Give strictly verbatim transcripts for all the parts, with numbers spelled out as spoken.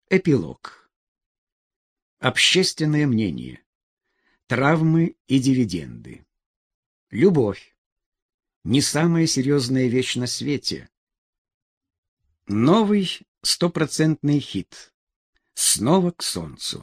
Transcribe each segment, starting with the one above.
Эпилог. Общественное мнение. Травмы и дивиденды. Любовь. Не самая серьезная вещь на свете. Новый стопроцентный хит. Снова к солнцу.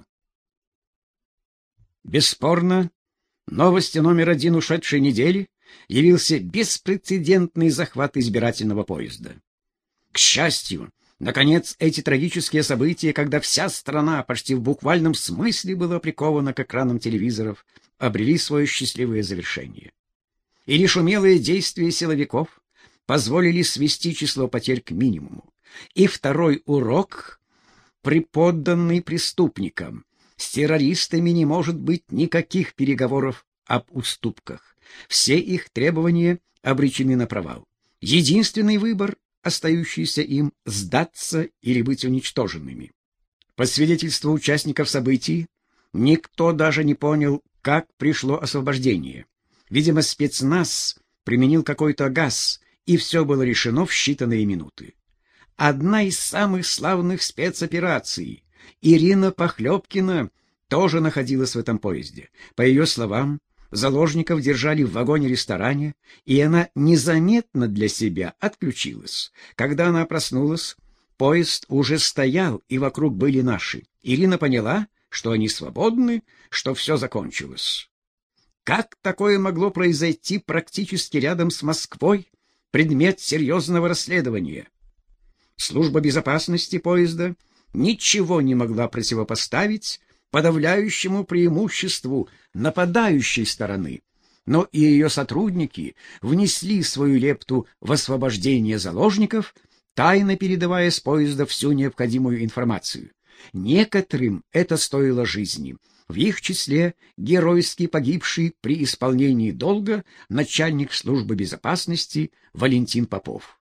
Бесспорно, новостью номер один ушедшей недели явился беспрецедентный захват избирательного поезда. К счастью, наконец, эти трагические события, когда вся страна почти в буквальном смысле была прикована к экранам телевизоров, обрели свое счастливое завершение. И лишь умелые действия силовиков позволили свести число потерь к минимуму. И второй урок, преподанный преступникам: с террористами не может быть никаких переговоров об уступках. Все их требования обречены на провал. Единственный выбор, остающийся им, — сдаться или быть уничтоженными. По свидетельству участников событий, никто даже не понял, как пришло освобождение. Видимо, спецназ применил какой-то газ, и все было решено в считанные минуты. Одна из самых славных спецопераций, Ирина Похлебкина, тоже находилась в этом поезде. По ее словам, заложников держали в вагоне-ресторане, и она незаметно для себя отключилась. Когда она проснулась, поезд уже стоял, и вокруг были наши. Ирина поняла, что они свободны, что все закончилось. Как такое могло произойти практически рядом с Москвой, предмет серьезного расследования? Служба безопасности поезда ничего не могла противопоставить подавляющему преимуществу нападающей стороны, но и ее сотрудники внесли свою лепту в освобождение заложников, тайно передавая с поезда всю необходимую информацию. Некоторым это стоило жизни, в их числе геройски погибший при исполнении долга начальник службы безопасности Валентин Попов.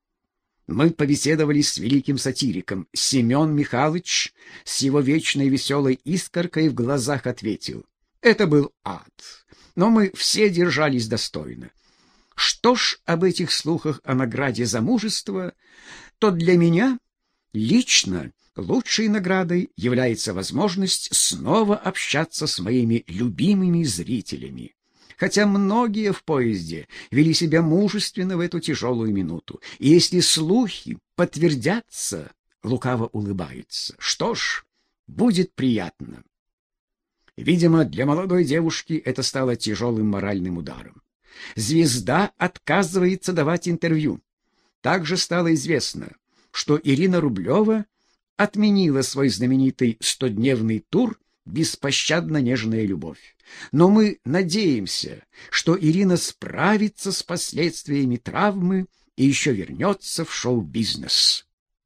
Мы побеседовали с великим сатириком. Семен Михайлович с его вечной веселой искоркой в глазах ответил: это был ад, но мы все держались достойно. Что ж об этих слухах о награде за мужество, то для меня лично лучшей наградой является возможность снова общаться с моими любимыми зрителями. Хотя многие в поезде вели себя мужественно в эту тяжелую минуту. И если слухи подтвердятся, лукаво улыбается. Что ж, будет приятно. Видимо, для молодой девушки это стало тяжелым моральным ударом. Звезда отказывается давать интервью. Также стало известно, что Ирина Рублева отменила свой знаменитый стодневный тур «Беспощадно нежная любовь». Но мы надеемся, что Ирина справится с последствиями травмы и еще вернется в шоу-бизнес.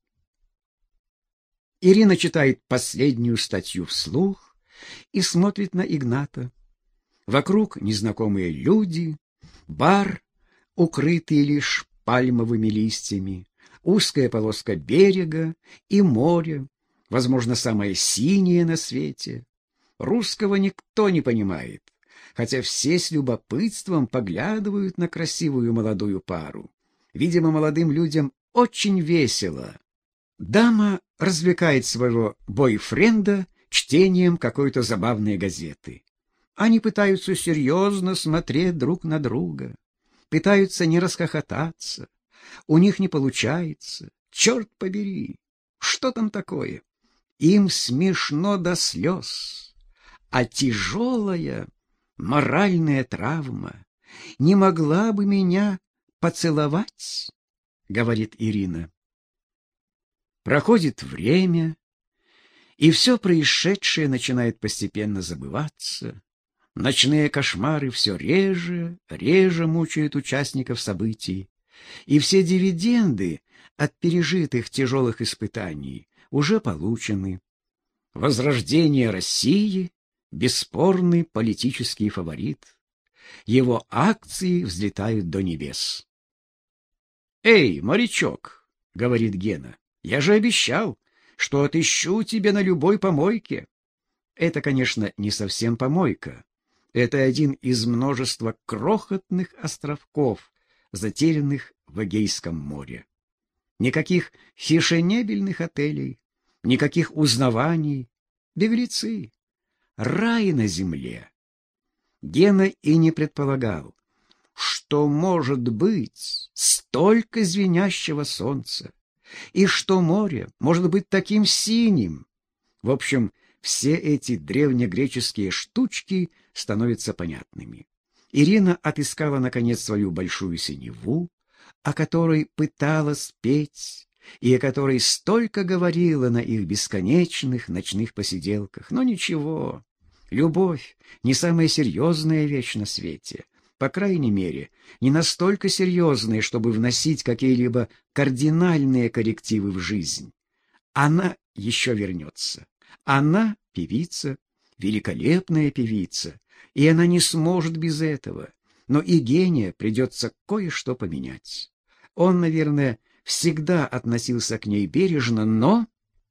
Ирина читает последнюю статью вслух и смотрит на Игната. Вокруг незнакомые люди, бар, укрытый лишь пальмовыми листьями, узкая полоска берега и море, возможно, самое синее на свете. Русского никто не понимает, хотя все с любопытством поглядывают на красивую молодую пару. Видимо, молодым людям очень весело. Дама развлекает своего бойфренда чтением какой-то забавной газеты. Они пытаются серьезно смотреть друг на друга, пытаются не расхохотаться. У них не получается. Черт побери, что там такое? Им смешно до слез. А тяжелая моральная травма не могла бы меня поцеловать, говорит Ирина. Проходит время, и все происшедшее начинает постепенно забываться. Ночные кошмары все реже, реже мучают участников событий, и все дивиденды от пережитых тяжелых испытаний уже получены. Возрождение России — бесспорный политический фаворит. Его акции взлетают до небес. «Эй, морячок», — говорит Гена, — «я же обещал, что отыщу тебя на любой помойке». Это, конечно, не совсем помойка. Это один из множества крохотных островков, затерянных в Эгейском море. Никаких фешенебельных отелей, никаких узнаваний. Беглецы. Рай на земле. Гена и не предполагал, что может быть столько звенящего солнца, и что море может быть таким синим. В общем, все эти древнегреческие штучки становятся понятными. Ирина отыскала, наконец, свою большую синеву, о которой пыталась петь, и о которой столько говорила на их бесконечных ночных посиделках. Но ничего, любовь — не самая серьезная вещь на свете. По крайней мере, не настолько серьезные, чтобы вносить какие-либо кардинальные коррективы в жизнь. Она еще вернется. Она певица, великолепная певица, и она не сможет без этого. Но и Гене придется кое-что поменять. Он, наверное, всегда относился к ней бережно, но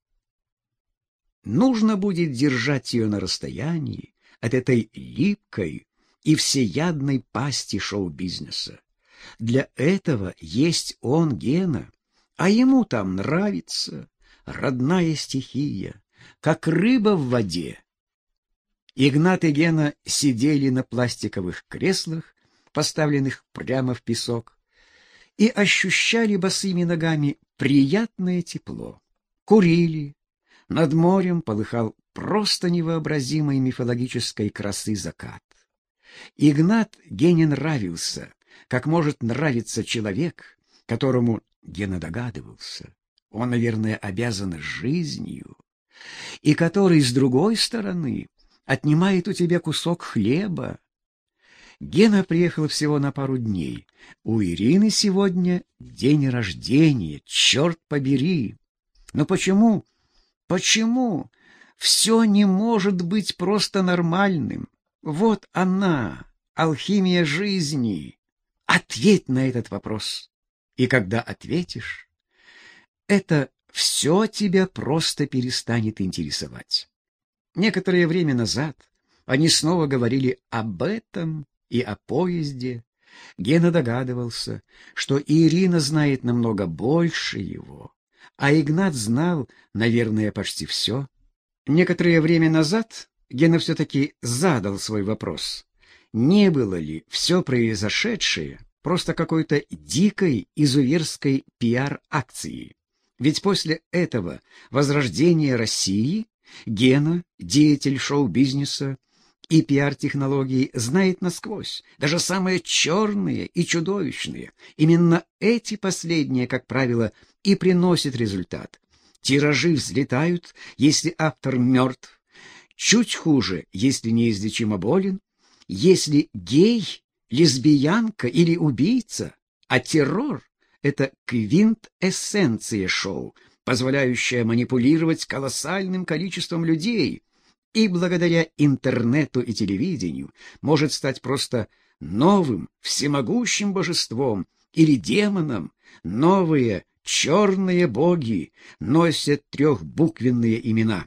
нужно будет держать ее на расстоянии от этой липкой и всеядной пасти шоу-бизнеса. Для этого есть он, Гена, а ему там нравится родная стихия, как рыба в воде. Игнат и Гена сидели на пластиковых креслах, поставленных прямо в песок, и ощущали босыми ногами приятное тепло. Курили. Над морем полыхал просто невообразимой мифологической красы закат. Игнат Гене нравился, как может нравиться человек, которому, Гена догадывался, он, наверное, обязан жизнью, и который, с другой стороны, отнимает у тебя кусок хлеба. Гена приехал всего на пару дней. У Ирины сегодня день рождения, черт побери. Но почему, почему все не может быть просто нормальным? Вот она, алхимия жизни. Ответь на этот вопрос. И когда ответишь, это все тебя просто перестанет интересовать. Некоторое время назад они снова говорили об этом и о поезде. Гена догадывался, что и Ирина знает намного больше его, а Игнат знал, наверное, почти все. Некоторое время назад Гена все-таки задал свой вопрос. Не было ли все произошедшее просто какой-то дикой изуверской пиар-акцией? Ведь после этого возрождения России Гена, деятель шоу-бизнеса и пиар-технологий, знает насквозь, даже самые черные и чудовищные. Именно эти последние, как правило, и приносят результат. Тиражи взлетают, если автор мертв. Чуть хуже, если неизлечимо болен, если гей, лесбиянка или убийца. А террор — это квинтэссенция шоу, позволяющая манипулировать колоссальным количеством людей, и благодаря интернету и телевидению может стать просто новым, всемогущим божеством или демоном. Новые черные боги носят трехбуквенные имена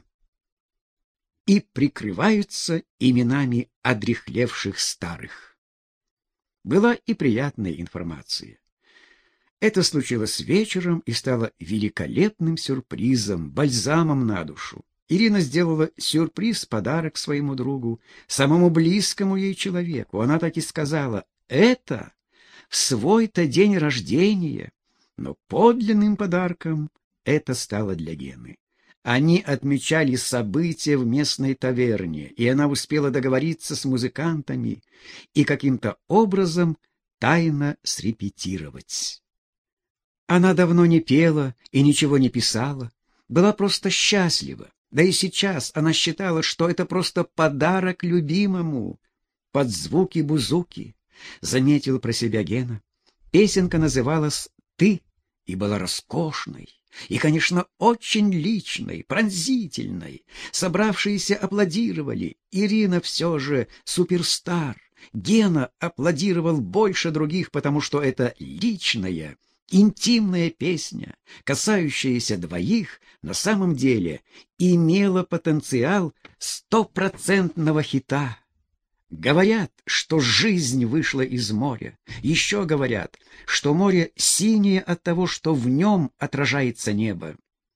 и прикрываются именами одряхлевших старых. Была и приятная информация. Это случилось вечером и стало великолепным сюрпризом, бальзамом на душу. Ирина сделала сюрприз-подарок своему другу, самому близкому ей человеку. Она так и сказала: «Это в свой-то день рождения». Но подлинным подарком это стало для Гены. Они отмечали события в местной таверне, и она успела договориться с музыкантами и каким-то образом тайно срепетировать. Она давно не пела и ничего не писала, была просто счастлива. Да и сейчас она считала, что это просто подарок любимому. Под звуки бузуки, заметил про себя Гена. Песенка называлась «Ты» и была роскошной, и, конечно, очень личной, пронзительной. Собравшиеся аплодировали. Ирина все же суперстар. Гена аплодировал больше других, потому что это личная, интимная песня, касающаяся двоих, на самом деле имела потенциал стопроцентного хита. Говорят, что жизнь вышла из моря. Еще говорят, что море синее от того, что в нем отражается небо.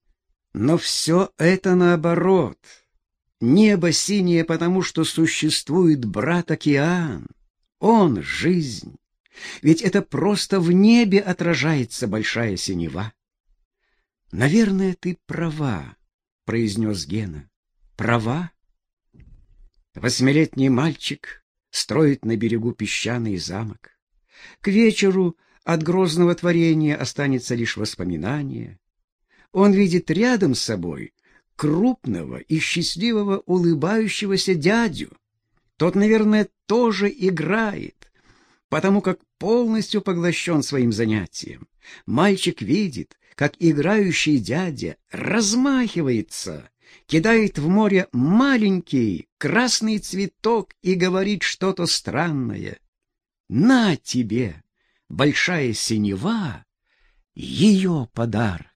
Но все это наоборот. Небо синее, потому что существует брат-океан. Он — жизнь. Ведь это просто в небе отражается большая синева. «Наверное, ты права», — произнес Гена. «Права?» Восьмилетний мальчик строит на берегу песчаный замок. К вечеру от грозного творения останется лишь воспоминание. Он видит рядом с собой крупного и счастливого улыбающегося дядю. Тот, наверное, тоже играет, потому как полностью поглощен своим занятием. Мальчик видит, как играющий дядя размахивается, кидает в море маленький красный цветок и говорит что-то странное. «На тебе, большая синева, ее подарок!»